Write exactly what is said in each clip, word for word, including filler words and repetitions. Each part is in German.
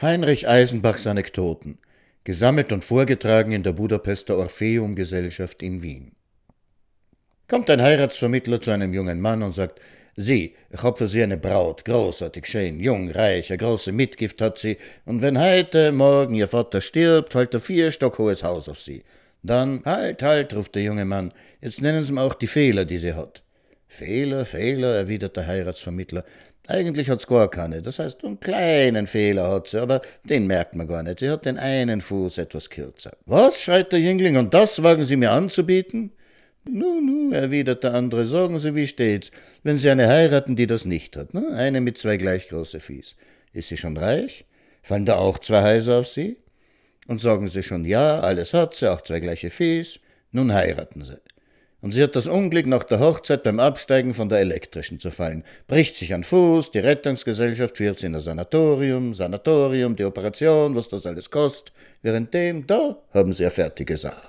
Heinrich Eisenbachs Anekdoten, gesammelt und vorgetragen in der Budapester Orpheum-Gesellschaft in Wien. Kommt ein Heiratsvermittler zu einem jungen Mann und sagt: »Sie, ich hab für Sie eine Braut, großartig schön, jung, reich, eine große Mitgift hat sie, und wenn heute, morgen Ihr Vater stirbt, fällt ein vier Stock hohes Haus auf Sie.« Dann: »Halt, halt«, ruft der junge Mann, »jetzt nennen Sie mir auch die Fehler, die sie hat.« »Fehler, Fehler«, erwidert der Heiratsvermittler, »eigentlich hat's gar keine, das heißt, einen kleinen Fehler hat sie, aber den merkt man gar nicht, sie hat den einen Fuß etwas kürzer.« »Was«, schreit der Jüngling, »und das wagen Sie mir anzubieten?« »Nu, nu«, erwidert der andere, »sagen Sie, wie steht's, wenn Sie eine heiraten, die das nicht hat, ne? Eine mit zwei gleich große Viehs. Ist sie schon reich? Fallen da auch zwei Häuser auf Sie? Und sagen Sie schon, ja, alles hat sie, auch zwei gleiche Viehs. Nun heiraten Sie. Und sie hat das Unglück, nach der Hochzeit beim Absteigen von der elektrischen zu fallen. Bricht sich an Fuß, die Rettungsgesellschaft führt sie in ein Sanatorium, Sanatorium, die Operation, was das alles kostet. Währenddem, da haben Sie eine fertige Sache.«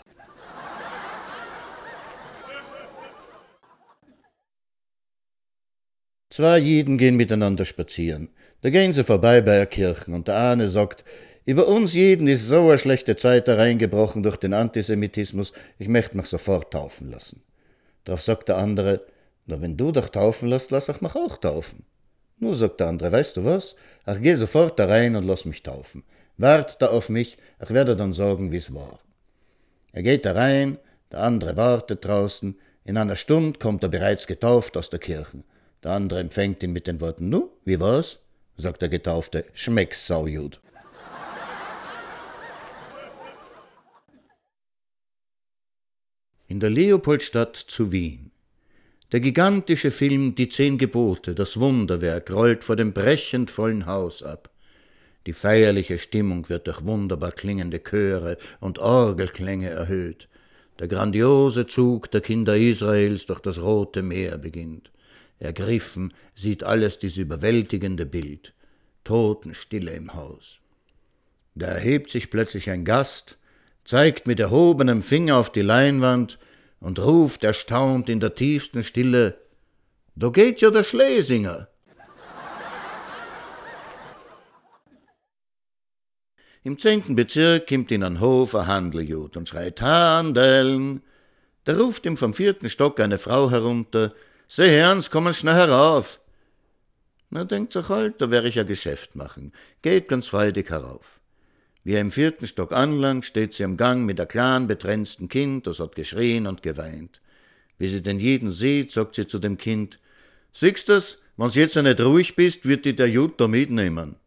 Zwei Jiden gehen miteinander spazieren. Da gehen sie vorbei bei der Kirche und der eine sagt: »Über uns Jiden ist so eine schlechte Zeit hereingebrochen durch den Antisemitismus, ich möchte mich sofort taufen lassen.« Darauf sagt der andere: »Na, wenn du dich taufen lässt, lass ich mich auch taufen.« »Nu«, sagt der andere, »weißt du was? Ich geh sofort da rein und lass mich taufen. Wart da auf mich, ich werde dann sagen, wie's war.« Er geht da rein, der andere wartet draußen, in einer Stunde kommt er bereits getauft aus der Kirche. Der andere empfängt ihn mit den Worten: »Nu, wie war's?« Sagt der Getaufte: »Schmeckt's saujud.« In der Leopoldstadt zu Wien. Der gigantische Film »Die Zehn Gebote«, das Wunderwerk, rollt vor dem brechend vollen Haus ab. Die feierliche Stimmung wird durch wunderbar klingende Chöre und Orgelklänge erhöht. Der grandiose Zug der Kinder Israels durch das Rote Meer beginnt. Ergriffen sieht alles dies überwältigende Bild. Totenstille im Haus. Da erhebt sich plötzlich ein Gast, zeigt mit erhobenem Finger auf die Leinwand und ruft erstaunt in der tiefsten Stille: »Da geht ja der Schlesinger!« Im zehnten Bezirk kommt in einen Hof ein Handeljud und schreit: »Handeln!« Da ruft ihm vom vierten Stock eine Frau herunter: »Sie Herrns, kommen schnell herauf!« Na, denkt sich halt, da wär ich ein Geschäft machen, geht ganz freudig herauf. Wie er im vierten Stock anlangt, steht sie am Gang mit einem kleinen, betränzten Kind, das hat geschrien und geweint. Wie sie den jeden sieht, sagt sie zu dem Kind: »Siehst du's, wenn's jetzt nicht ruhig bist, wird dich der Jud da mitnehmen.«